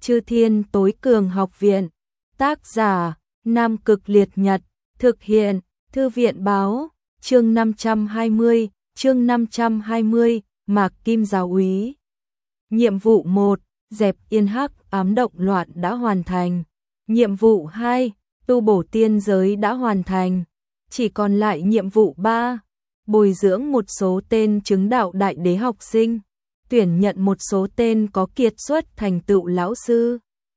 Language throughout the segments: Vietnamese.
Chư Thiên Tối Cường Học Viện. Tác giả: Nam Cực Liệt Nhật. Thực hiện: Thư viện báo. Chương 520, Mạc Kim Giáo úy. Nhiệm vụ 1, dẹp yên hắc ám động loạn đã hoàn thành. Nhiệm vụ 2, tu bổ tiên giới đã hoàn thành. Chỉ còn lại nhiệm vụ 3, bồi dưỡng một số tên chứng đạo đại đế học sinh, tuyển nhận một số tên có kiệt xuất thành tựu lão sư.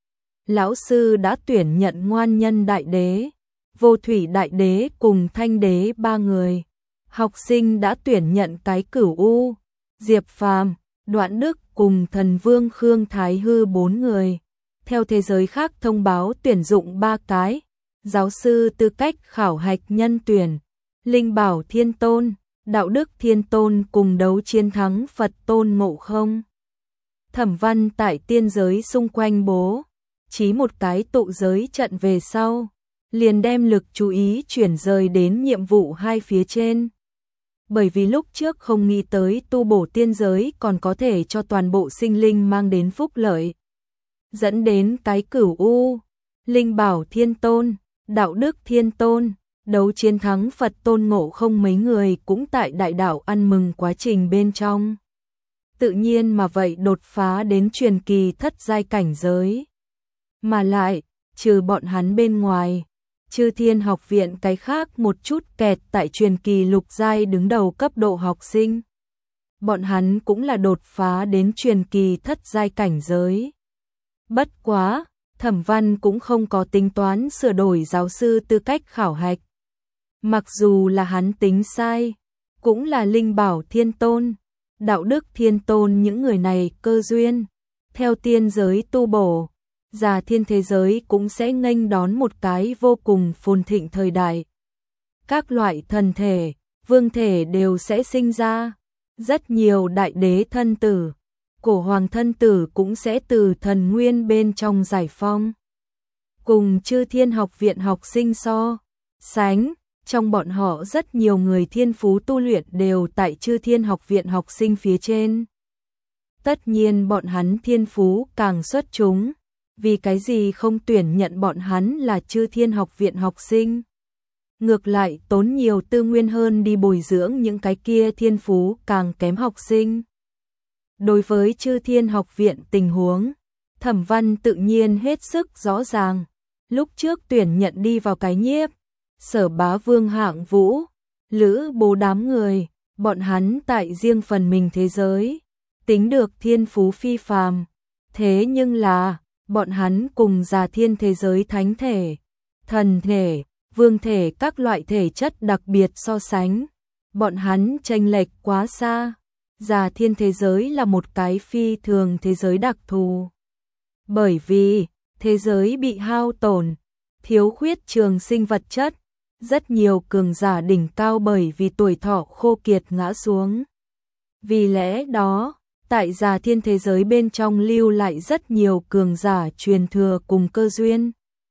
Lão sư đã tuyển nhận Ngoan Nhân đại đế, Vô Thủy đại đế cùng Thanh đế 3 người. Học sinh đã tuyển nhận cái Cửu U, Diệp Phàm, Đoạn Đức cùng Thần Vương Khương Thái Hư 4 người. Theo thế giới khác thông báo tuyển dụng 3 cái giáo sư tư cách khảo hạch nhân tuyển: Linh Bảo Thiên Tôn, Đạo Đức Thiên Tôn cùng đấu chiến thắng Phật Tôn Ngộ Không. Thẩm Văn tại tiên giới xung quanh bố trí một cái tụ giới trận về sau, liền đem lực chú ý chuyển rời đến nhiệm vụ 2 phía trên. Bởi vì lúc trước không nghĩ tới tu bổ tiên giới còn có thể cho toàn bộ sinh linh mang đến phúc lợi, dẫn đến cái Cửu U, Linh Bảo Thiên Tôn, Đạo Đức Thiên Tôn, đấu chiến thắng Phật Tôn Ngộ Không mấy người cũng tại đại đạo ăn mừng quá trình bên trong. Tự nhiên mà vậy đột phá đến truyền kỳ thất giai cảnh giới. Mà lại, trừ bọn hắn bên ngoài, Chư Thiên Học Viện cái khác một chút kẹt tại truyền kỳ lục giai đứng đầu cấp độ học sinh. Bọn hắn cũng là đột phá đến truyền kỳ thất giai cảnh giới. Bất quá, Thẩm Văn cũng không có tính toán sửa đổi giáo sư tư cách khảo hạch. Mặc dù là hắn tính sai, cũng là Linh Bảo Thiên Tôn, Đạo Đức Thiên Tôn những người này cơ duyên. Theo tiên giới tu bổ, Già Thiên thế giới cũng sẽ nghênh đón một cái vô cùng phồn thịnh thời đại. Các loại thần thể, vương thể đều sẽ sinh ra. Rất nhiều đại đế thân tử, cổ hoàng thân tử cũng sẽ từ thần nguyên bên trong giải phong. Cùng Chư Thiên Học Viện học sinh so sánh, trong bọn họ rất nhiều người thiên phú tu luyện đều tại Chư Thiên Học Viện học sinh phía trên. Tất nhiên bọn hắn thiên phú càng xuất chúng, vì cái gì không tuyển nhận bọn hắn là Chư Thiên Học Viện học sinh? Ngược lại tốn nhiều tư nguyên hơn đi bồi dưỡng những cái kia thiên phú càng kém học sinh. Đối với Chư Thiên Học Viện tình huống, Thẩm Văn tự nhiên hết sức rõ ràng. Lúc trước tuyển nhận đi vào cái Nhiếp, Sở Bá Vương, Hạng Vũ, Lữ Bố đám người, bọn hắn tại riêng phần mình thế giới, tính được thiên phú phi phàm. Thế nhưng là, bọn hắn cùng Già Thiên thế giới thánh thể, thần thể, vương thể các loại thể chất đặc biệt so sánh, bọn hắn chênh lệch quá xa. Già Thiên thế giới là một cái phi thường thế giới đặc thù. Bởi vì thế giới bị hao tổn, thiếu khuyết trường sinh vật chất, rất nhiều cường giả đỉnh cao bởi vì tuổi thọ khô kiệt ngã xuống. Vì lẽ đó, tại Già Thiên thế giới bên trong lưu lại rất nhiều cường giả truyền thừa cùng cơ duyên.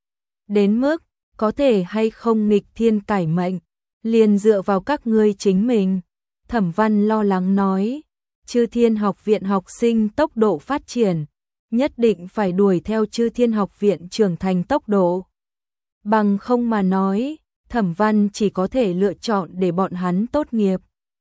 Đến mức, có thể hay không nghịch thiên cải mệnh, liền dựa vào các ngươi chính mình. Thẩm Văn lo lắng nói, Chư Thiên Học Viện học sinh tốc độ phát triển, nhất định phải đuổi theo Chư Thiên Học Viện trưởng thành tốc độ. Bằng không mà nói, Thẩm Văn chỉ có thể lựa chọn để bọn hắn tốt nghiệp.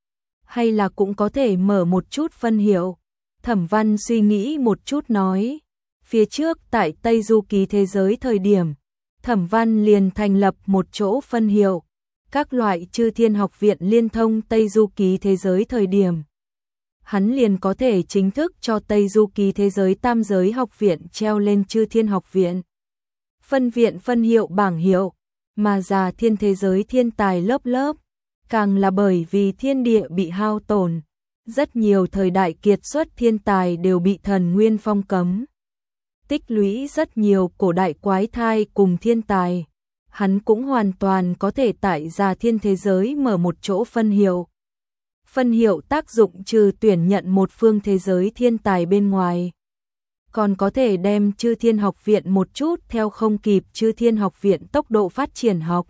Hay là cũng có thể mở một chút phân hiệu. Thẩm Văn suy nghĩ một chút nói, phía trước tại Tây Du Ký thế giới thời điểm, Thẩm Văn liền thành lập một chỗ phân hiệu. Các loại Chư Thiên Học Viện liên thông Tây Du Ký thế giới thời điểm, hắn liền có thể chính thức cho Tây Du Ký thế giới tam giới học viện treo lên Chư Thiên Học Viện. Phân viện phân hiệu bảng hiệu, mà Già Thiên thế giới thiên tài lớp lớp, càng là bởi vì thiên địa bị hao tổn, rất nhiều thời đại kiệt xuất thiên tài đều bị thần nguyên phong cấm. Tích lũy rất nhiều cổ đại quái thai cùng thiên tài, hắn cũng hoàn toàn có thể tại Già Thiên thế giới mở một chỗ phân hiệu. Phân hiệu tác dụng trừ tuyển nhận một phương thế giới thiên tài bên ngoài, còn có thể đem Chư Thiên Học Viện một chút theo không kịp Chư Thiên Học Viện tốc độ phát triển học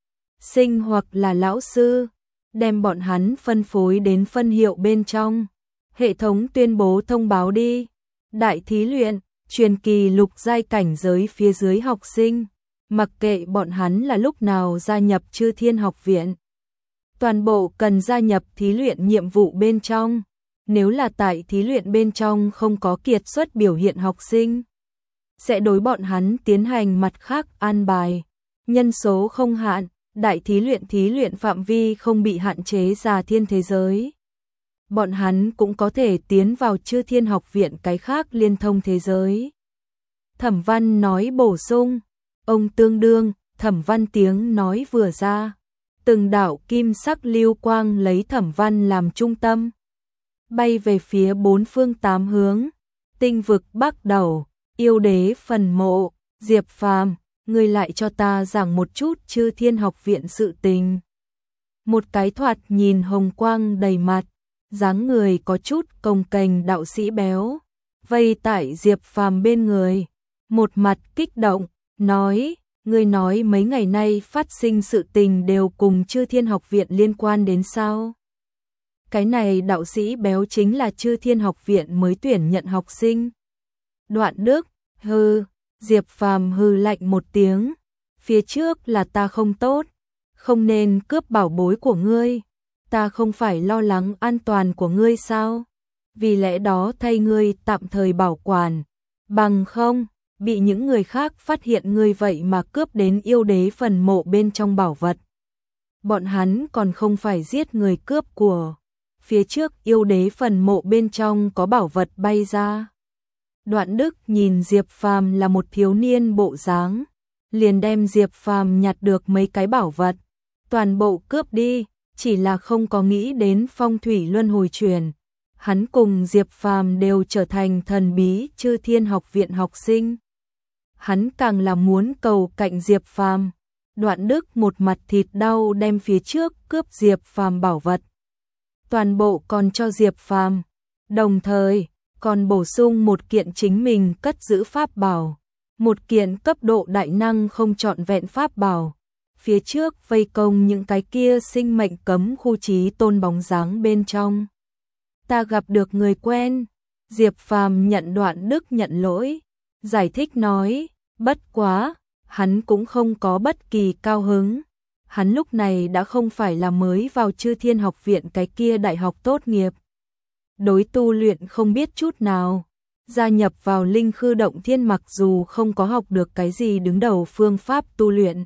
sinh hoặc là lão sư, đem bọn hắn phân phối đến phân hiệu bên trong. Hệ thống tuyên bố thông báo đi. Đại thí luyện, truyền kỳ lục giai cảnh giới phía dưới học sinh, mặc kệ bọn hắn là lúc nào gia nhập Chư Thiên Học Viện. Toàn bộ cần gia nhập thí luyện nhiệm vụ bên trong, nếu là tại thí luyện bên trong không có kiệt xuất biểu hiện học sinh, sẽ đối bọn hắn tiến hành mặt khác an bài, nhân số không hạn, đại thí luyện phạm vi không bị hạn chế ra thiên thế giới. Bọn hắn cũng có thể tiến vào Chư Thiên Học Viện cái khác liên thông thế giới. Thẩm Văn nói bổ sung, ông tương đương, Thẩm Văn tiếng nói vừa ra, từng đạo kim sắc lưu quang lấy Thẩm Văn làm trung tâm, bay về phía bốn phương tám hướng. Tinh vực Bắc Đầu, yêu đế phần mộ, Diệp Phàm, ngươi lại cho ta giảng một chút Chư Thiên Học Viện sự tình. Một cái thoạt nhìn hồng quang đầy mặt, dáng người có chút cồng kềnh đạo sĩ béo, vây tại Diệp Phàm bên người, một mặt kích động, nói, ngươi nói mấy ngày nay phát sinh sự tình đều cùng Chư Thiên Học Viện liên quan đến sao? Cái này đạo sĩ béo chính là Chư Thiên Học Viện mới tuyển nhận học sinh. Đoạn Đức, hừ, Diệp Phàm hừ lạnh một tiếng, phía trước là ta không tốt, không nên cướp bảo bối của ngươi, ta không phải lo lắng an toàn của ngươi sao? Vì lẽ đó thay ngươi tạm thời bảo quản, bằng không, bị những người khác phát hiện ngươi vậy mà cướp đến yêu đế phần mộ bên trong bảo vật. Bọn hắn còn không phải giết người cướp của. Phía trước yêu đế phần mộ bên trong có bảo vật bay ra. Đoạn Đức nhìn Diệp Phàm là một thiếu niên bộ dáng, liền đem Diệp Phàm nhặt được mấy cái bảo vật, toàn bộ cướp đi, chỉ là không có nghĩ đến phong thủy luân hồi truyền. Hắn cùng Diệp Phàm đều trở thành thần bí Chư Thiên Học Viện học sinh. Hắn càng là muốn cầu cạnh Diệp Phàm. Đoạn Đức một mặt thịt đau đem phía trước cướp Diệp Phàm bảo vật, toàn bộ còn cho Diệp Phàm, đồng thời còn bổ sung một kiện chính mình cất giữ pháp bảo, một kiện cấp độ đại năng không trọn vẹn pháp bảo. Phía trước vây công những cái kia sinh mệnh cấm khu chí tôn bóng dáng bên trong. Ta gặp được người quen. Diệp Phàm nhận Đoạn Đức nhận lỗi, giải thích nói, bất quá, hắn cũng không có bất kỳ cao hứng. Hắn lúc này đã không phải là mới vào Chư Thiên Học Viện cái kia đại học tốt nghiệp. Đối tu luyện không biết chút nào. Gia nhập vào Linh Khư Động Thiên mặc dù không có học được cái gì đứng đầu phương pháp tu luyện.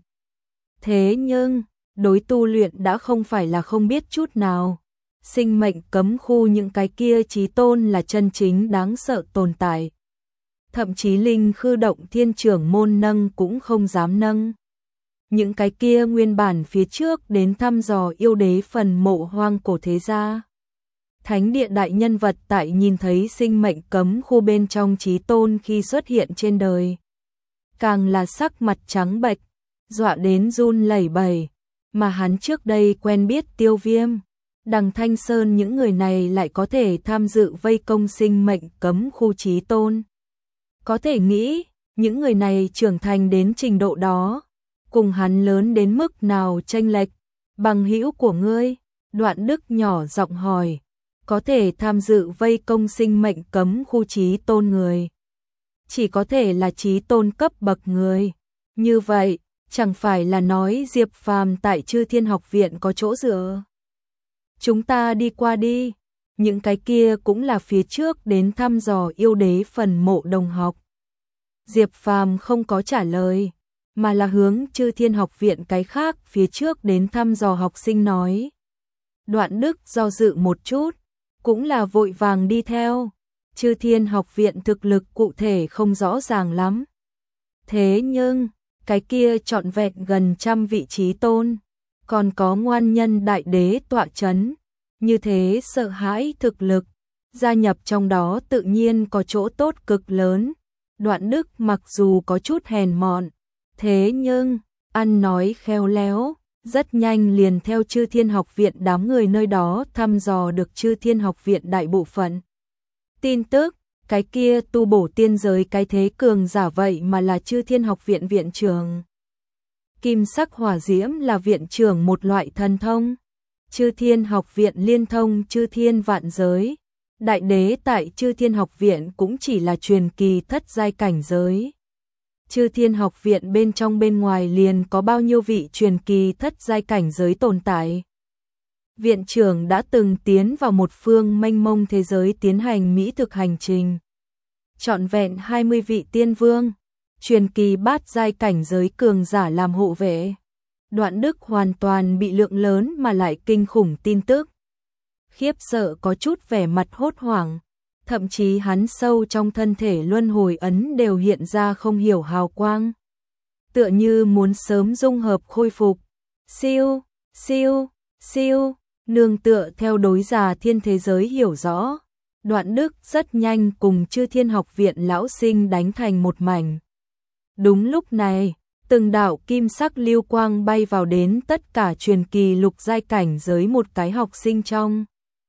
Thế nhưng, đối tu luyện đã không phải là không biết chút nào. Sinh mệnh cấm khu những cái kia chí tôn là chân chính đáng sợ tồn tại. Thậm chí Linh Khư Động Thiên trưởng môn nâng cũng không dám nâng. Những cái kia nguyên bản phía trước đến thăm dò yêu đế phần mộ hoang cổ thế gia. Thánh địa đại nhân vật tại nhìn thấy sinh mệnh cấm khu bên trong chí tôn khi xuất hiện trên đời. Càng là sắc mặt trắng bệch, dọa đến run lẩy bẩy, mà hắn trước đây quen biết Tiêu Viêm, Đằng Thanh Sơn những người này lại có thể tham dự vây công sinh mệnh cấm khu chí tôn. Có thể nghĩ, những người này trưởng thành đến trình độ đó, cùng hắn lớn đến mức nào chênh lệch. Bằng hữu của ngươi, Đoạn Đức nhỏ giọng hỏi, có thể tham dự vây công sinh mệnh cấm khu chí tôn người. Chỉ có thể là chí tôn cấp bậc người. Như vậy, chẳng phải là nói Diệp Phàm tại Chư Thiên Học Viện có chỗ dựa. Chúng ta đi qua đi. Những cái kia cũng là phía trước đến thăm dò yêu đế phần mộ đồng học. Diệp Phàm không có trả lời, mà là hướng Chư Thiên Học Viện cái khác phía trước đến thăm dò học sinh nói. Đoạn Đức do dự một chút, cũng là vội vàng đi theo. Chư Thiên Học Viện thực lực cụ thể không rõ ràng lắm. Thế nhưng, cái kia trọn vẹn gần 100 vị trí tôn, còn có ngoan nhân đại đế tọa chấn, như thế sợ hãi thực lực, gia nhập trong đó tự nhiên có chỗ tốt cực lớn. Đoạn Đức mặc dù có chút hèn mọn, thế nhưng, ăn nói khéo léo, rất nhanh liền theo Chư Thiên Học Viện đám người nơi đó thăm dò được Chư Thiên Học Viện đại bộ phận. Tin tức, cái kia tu bổ tiên giới cái thế cường giả vậy mà là Chư Thiên Học Viện viện trưởng. Kim sắc hỏa diễm là viện trưởng một loại thần thông. Chư Thiên Học Viện liên thông Chư Thiên vạn giới, đại đế tại Chư Thiên Học Viện cũng chỉ là truyền kỳ thất giai cảnh giới. Chư Thiên Học Viện bên trong bên ngoài liền có bao nhiêu vị truyền kỳ thất giai cảnh giới tồn tại. Viện trưởng đã từng tiến vào một phương mênh mông thế giới tiến hành mỹ thực hành trình. Trọn vẹn 20 vị tiên vương, truyền kỳ bát giai cảnh giới cường giả làm hộ vệ. Đoạn Đức hoàn toàn bị lượng lớn mà lại kinh khủng tin tức. Khiếp sợ có chút vẻ mặt hốt hoảng, thậm chí hắn sâu trong thân thể luân hồi ấn đều hiện ra không hiểu hào quang. Tựa như muốn sớm dung hợp khôi phục. Siêu, siêu, siêu, nương tựa theo đối già thiên thế giới hiểu rõ. Đoạn Đức rất nhanh cùng Chư Thiên Học Viện lão sinh đánh thành một mảnh. Đúng lúc này, từng đạo kim sắc lưu quang bay vào đến tất cả truyền kỳ lục giai cảnh giới một cái học sinh trong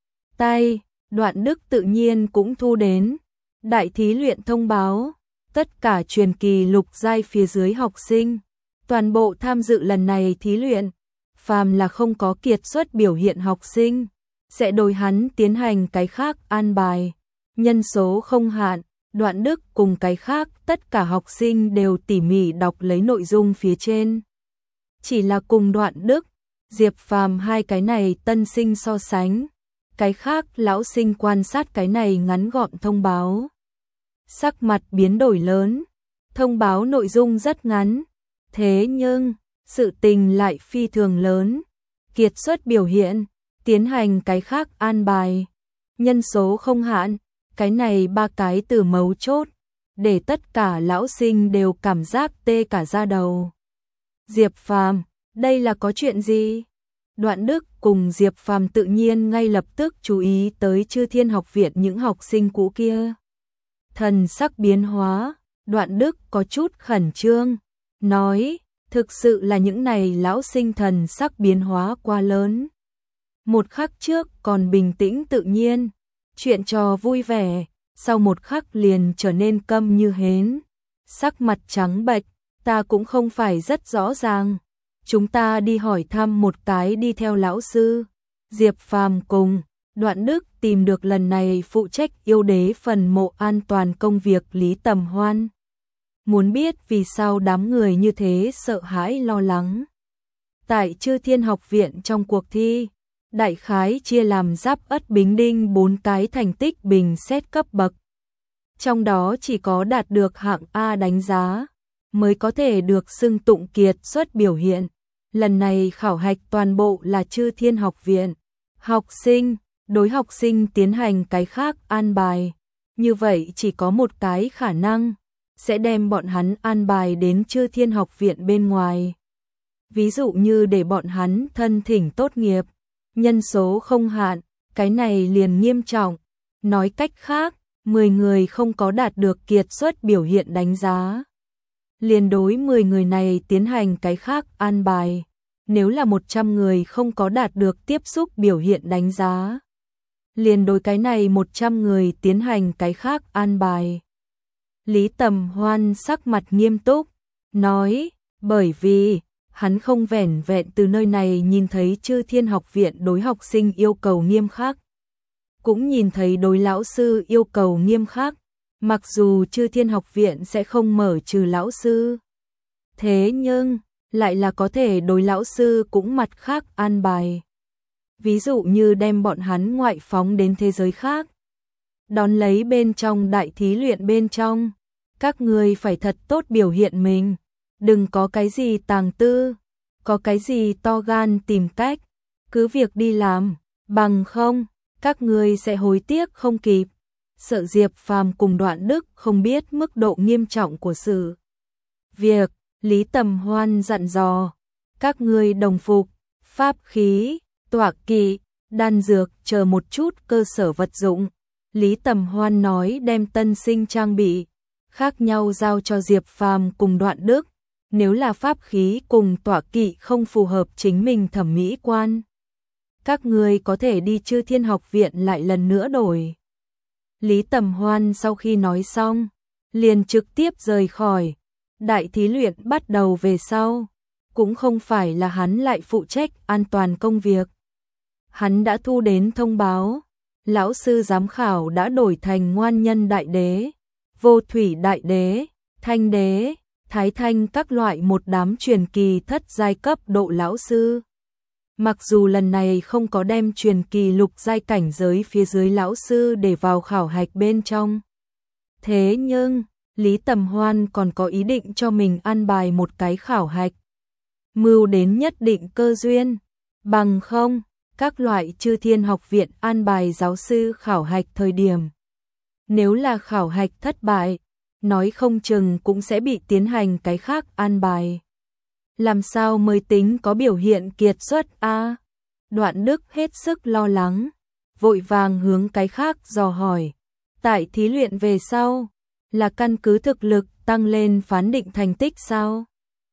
tay. Đoạn Đức tự nhiên cũng thu đến. Đại thí luyện thông báo, tất cả truyền kỳ lục giai phía dưới học sinh, toàn bộ tham dự lần này thí luyện. Phàm là không có kiệt xuất biểu hiện học sinh, sẽ đối hắn tiến hành cái khác an bài. Nhân số không hạn, Đoạn Đức cùng cái khác tất cả học sinh đều tỉ mỉ đọc lấy nội dung phía trên. Chỉ là cùng Đoạn Đức, Diệp Phàm hai cái này tân sinh so sánh, cái khác lão sinh quan sát cái này ngắn gọn thông báo. Sắc mặt biến đổi lớn, thông báo nội dung rất ngắn, thế nhưng sự tình lại phi thường lớn. Kiệt xuất biểu hiện, tiến hành cái khác an bài. Nhân số không hạn, cái này ba cái từ mấu chốt, để tất cả lão sinh đều cảm giác tê cả da đầu. Diệp Phàm, đây là có chuyện gì? Đoạn Đức cùng Diệp Phàm tự nhiên ngay lập tức chú ý tới Chư Thiên Học Viện những học sinh cũ kia. Thần sắc biến hóa, Đoạn Đức có chút khẩn trương, nói, thực sự là những này lão sinh thần sắc biến hóa quá lớn. Một khắc trước còn bình tĩnh tự nhiên, chuyện trò vui vẻ, sau một khắc liền trở nên câm như hến. Sắc mặt trắng bệch, ta cũng không phải rất rõ ràng. Chúng ta đi hỏi thăm một cái đi theo lão sư. Diệp Phàm cùng Đoạn Đức tìm được lần này phụ trách yêu đế phần mộ an toàn công việc Lý Tầm Hoan. Muốn biết vì sao đám người như thế sợ hãi lo lắng. Tại Chư Thiên Học Viện trong cuộc thi, đại khái chia làm Giáp Ất Bính Đinh 4 cái thành tích bình xét cấp bậc. Trong đó chỉ có đạt được hạng A đánh giá, mới có thể được xưng tụng kiệt xuất biểu hiện. Lần này khảo hạch toàn bộ là Chư Thiên Học Viện. Học sinh, đối học sinh tiến hành cái khác an bài. Như vậy chỉ có một cái khả năng, sẽ đem bọn hắn an bài đến Chư Thiên Học Viện bên ngoài. Ví dụ như để bọn hắn thân thỉnh tốt nghiệp, nhân số không hạn, cái này liền nghiêm trọng. Nói cách khác, 10 người không có đạt được kiệt xuất biểu hiện đánh giá. Liền đối 10 người này tiến hành cái khác an bài. Nếu là 100 người không có đạt được tiếp xúc biểu hiện đánh giá, liền đối cái này 100 người tiến hành cái khác an bài. Lý Tầm Hoan sắc mặt nghiêm túc, nói, bởi vì hắn không vẻn vẹn từ nơi này nhìn thấy Chư Thiên Học Viện đối học sinh yêu cầu nghiêm khắc, cũng nhìn thấy đối lão sư yêu cầu nghiêm khắc. Mặc dù Chư Thiên Học Viện sẽ không mở trừ lão sư, thế nhưng lại là có thể đối lão sư cũng mặt khác an bài. Ví dụ như đem bọn hắn ngoại phóng đến thế giới khác, đón lấy bên trong đại thí luyện bên trong, các người phải thật tốt biểu hiện mình, đừng có cái gì tàng tư, có cái gì to gan tìm cách, cứ việc đi làm, bằng không, các người sẽ hối tiếc không kịp. Sợ Diệp Phàm cùng Đoạn Đức không biết mức độ nghiêm trọng của sự việc, Lý Tầm Hoan dặn dò, các ngươi đồng phục, pháp khí, tọa kỵ, đan dược chờ một chút cơ sở vật dụng. Lý Tầm Hoan nói đem tân sinh trang bị khác nhau giao cho Diệp Phàm cùng Đoạn Đức. Nếu là pháp khí cùng tọa kỵ không phù hợp chính mình thẩm mỹ quan, các ngươi có thể đi Chư Thiên Học Viện lại lần nữa đổi. Lý Tầm Hoan sau khi nói xong, liền trực tiếp rời khỏi. Đại thí luyện bắt đầu về sau, cũng không phải là hắn lại phụ trách an toàn công việc. Hắn đã thu đến thông báo, lão sư giám khảo đã đổi thành Ngoan Nhân Đại Đế, Vô Thủy Đại Đế, Thanh Đế, Thái Thanh các loại một đám truyền kỳ thất giai cấp độ lão sư. Mặc dù lần này không có đem truyền kỳ lục giai cảnh giới phía dưới lão sư để vào khảo hạch bên trong. Thế nhưng, Lý Tầm Hoan còn có ý định cho mình an bài một cái khảo hạch. Mưu đến nhất định cơ duyên, bằng không, các loại Chư Thiên Học Viện an bài giáo sư khảo hạch thời điểm. Nếu là khảo hạch thất bại, nói không chừng cũng sẽ bị tiến hành cái khác an bài. Làm sao mới tính có biểu hiện kiệt xuất a? Đoạn Đức hết sức lo lắng, vội vàng hướng cái khác dò hỏi. Tại thí luyện về sau, là căn cứ thực lực tăng lên phán định thành tích sao?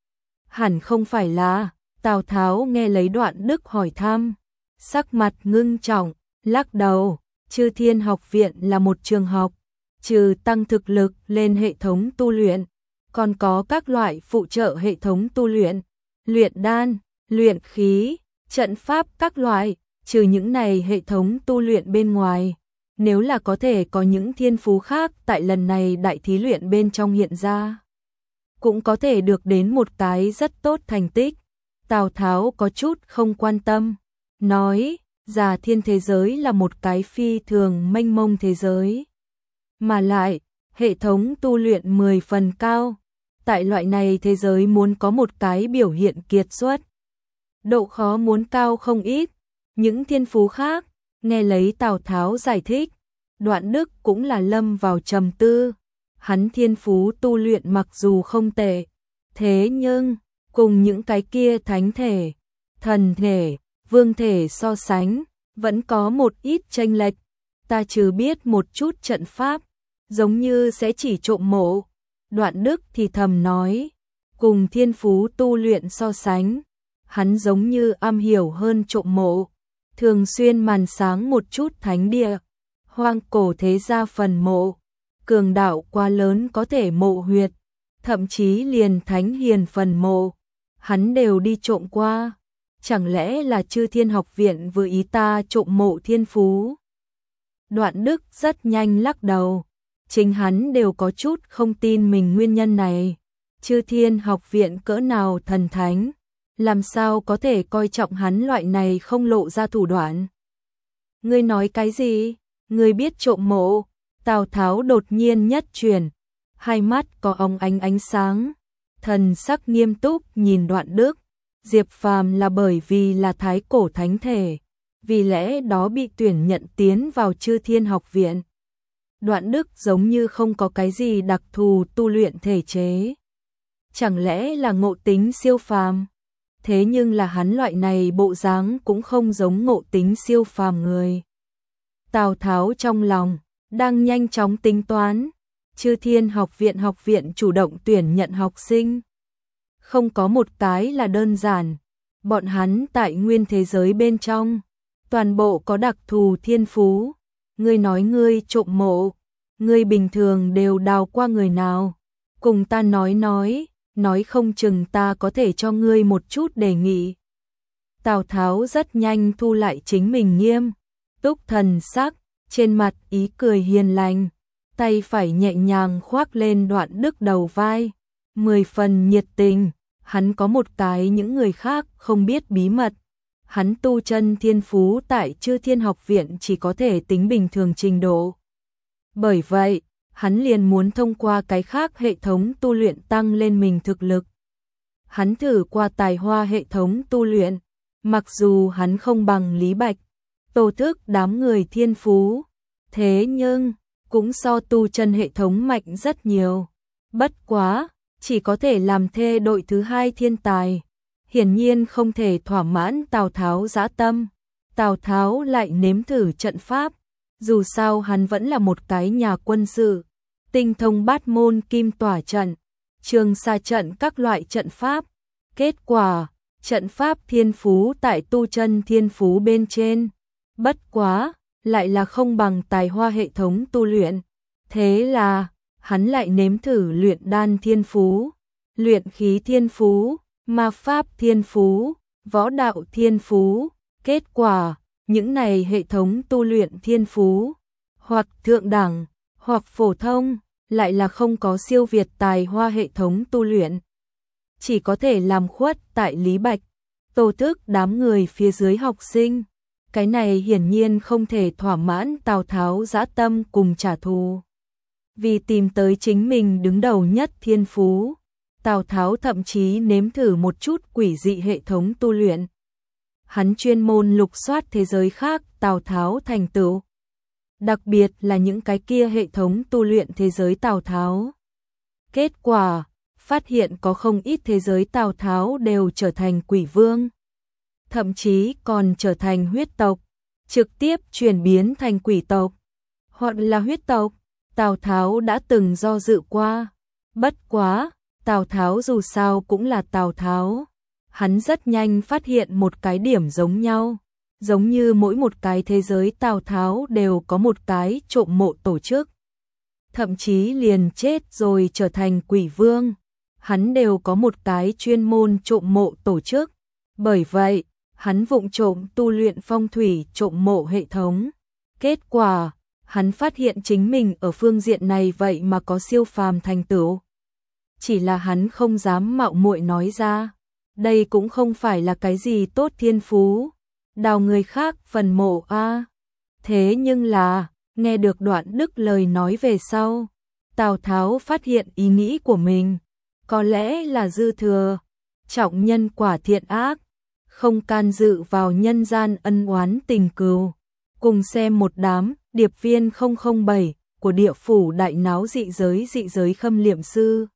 Hẳn không phải là. Tào Tháo nghe lấy Đoạn Đức hỏi thăm, sắc mặt ngưng trọng, lắc đầu. Chư Thiên Học Viện là một trường học, trừ tăng thực lực lên hệ thống tu luyện, còn có các loại phụ trợ hệ thống tu luyện, luyện đan, luyện khí, trận pháp các loại. Trừ những này hệ thống tu luyện bên ngoài, nếu là có thể có những thiên phú khác tại lần này đại thí luyện bên trong hiện ra, cũng có thể được đến một cái rất tốt thành tích. Tào Tháo có chút không quan tâm, nói, Già Thiên thế giới là một cái phi thường mênh mông thế giới. Mà lại, hệ thống tu luyện 10 phần cao, tại loại này thế giới muốn có một cái biểu hiện kiệt xuất, độ khó muốn cao không ít. Những thiên phú khác, nghe lấy Tào Tháo giải thích, Đoạn Đức cũng là lâm vào trầm tư. Hắn thiên phú tu luyện mặc dù không tệ, thế nhưng, cùng những cái kia thánh thể, thần thể, vương thể so sánh, vẫn có một ít chênh lệch. Ta trừ biết một chút trận pháp, giống như sẽ chỉ trộm mộ. Đoạn Đức thì thầm nói, cùng thiên phú tu luyện so sánh, hắn giống như am hiểu hơn trộm mộ, thường xuyên màn sáng một chút thánh địa, hoang cổ thế gia phần mộ, cường đạo quá lớn có thể mộ huyệt, thậm chí liền thánh hiền phần mộ, hắn đều đi trộm qua. Chẳng lẽ là Chư Thiên Học Viện vừa ý ta trộm mộ thiên phú? Đoạn Đức rất nhanh lắc đầu, chính hắn đều có chút không tin mình nguyên nhân này. Chư Thiên Học Viện cỡ nào thần thánh, làm sao có thể coi trọng hắn loại này không lộ ra thủ đoạn? Ngươi nói cái gì? Ngươi biết trộm mộ? Tào Tháo đột nhiên nhất chuyển, hai mắt có óng ánh sáng, thần sắc nghiêm túc nhìn Đoạn Đức. Diệp Phàm là bởi vì là thái cổ thánh thể, vì lẽ đó bị tuyển nhận tiến vào Chư Thiên Học Viện. Đoạn Đức giống như không có cái gì đặc thù tu luyện thể chế. Chẳng lẽ là ngộ tính siêu phàm? Thế nhưng là hắn loại này bộ dáng cũng không giống ngộ tính siêu phàm người. Tào Tháo trong lòng đang nhanh chóng tính toán, Chư Thiên Học Viện chủ động tuyển nhận học sinh. Không có một cái là đơn giản, bọn hắn tại nguyên thế giới bên trong, toàn bộ có đặc thù thiên phú. Ngươi nói ngươi trộm mộ, ngươi bình thường đều đào qua người nào? Cùng ta nói không chừng ta có thể cho ngươi một chút đề nghị. Tào Tháo rất nhanh thu lại chính mình nghiêm túc thần sắc, trên mặt ý cười hiền lành, tay phải nhẹ nhàng khoác lên Đoạn Đức đầu vai, 10 phần nhiệt tình. Hắn có một cái những người khác không biết bí mật. Hắn tu chân thiên phú tại Chư Thiên Học Viện chỉ có thể tính bình thường trình độ. Bởi vậy, hắn liền muốn thông qua cái khác hệ thống tu luyện tăng lên mình thực lực. Hắn thử qua tài hoa hệ thống tu luyện, mặc dù hắn không bằng Lý Bạch, Tô Thức đám người thiên phú, thế nhưng cũng so tu chân hệ thống mạnh rất nhiều. Bất quá, chỉ có thể làm thê đội thứ hai thiên tài, hiển nhiên không thể thỏa mãn Tào Tháo dã tâm. Tào Tháo lại nếm thử trận pháp, dù sao hắn vẫn là một cái nhà quân sự, tinh thông bát môn kim tỏa trận, trường xa trận các loại trận pháp. Kết quả, trận pháp thiên phú tại tu chân thiên phú bên trên, bất quá, lại là không bằng tài hoa hệ thống tu luyện. Thế là, hắn lại nếm thử luyện đan thiên phú, luyện khí thiên phú, ma pháp thiên phú, võ đạo thiên phú. Kết quả, những này hệ thống tu luyện thiên phú, hoặc thượng đẳng, hoặc phổ thông, lại là không có siêu việt tài hoa hệ thống tu luyện. Chỉ có thể làm khuất tại Lý Bạch, Tô Thức đám người phía dưới học sinh. Cái này hiển nhiên không thể thỏa mãn Tào Tháo dã tâm cùng trả thù. Vì tìm tới chính mình đứng đầu nhất thiên phú, Tào Tháo thậm chí nếm thử một chút quỷ dị hệ thống tu luyện. Hắn chuyên môn lục soát thế giới khác Tào Tháo thành tựu. Đặc biệt là những cái kia hệ thống tu luyện thế giới Tào Tháo. Kết quả, phát hiện có không ít thế giới Tào Tháo đều trở thành quỷ vương. Thậm chí còn trở thành huyết tộc, trực tiếp chuyển biến thành quỷ tộc, hoặc là huyết tộc. Tào Tháo đã từng do dự qua. Bất quá, Tào Tháo dù sao cũng là Tào Tháo. Hắn rất nhanh phát hiện một cái điểm giống nhau. Giống như mỗi một cái thế giới Tào Tháo đều có một cái trộm mộ tổ chức. Thậm chí liền chết rồi trở thành quỷ vương. Hắn đều có một cái chuyên môn trộm mộ tổ chức. Bởi vậy, hắn vụng trộm tu luyện phong thủy trộm mộ hệ thống. Kết quả, hắn phát hiện chính mình ở phương diện này vậy mà có siêu phàm thành tựu. Chỉ là hắn không dám mạo muội nói ra. Đây cũng không phải là cái gì tốt thiên phú. Đào người khác phần mộ a. Thế nhưng là, nghe được Đoạn Đức lời nói về sau, Tào Tháo phát hiện ý nghĩ của mình. Có lẽ là dư thừa, trọng nhân quả thiện ác, không can dự vào nhân gian ân oán tình cừu. Cùng xem một đám điệp viên 007 của địa phủ đại náo dị giới khâm liệm sư.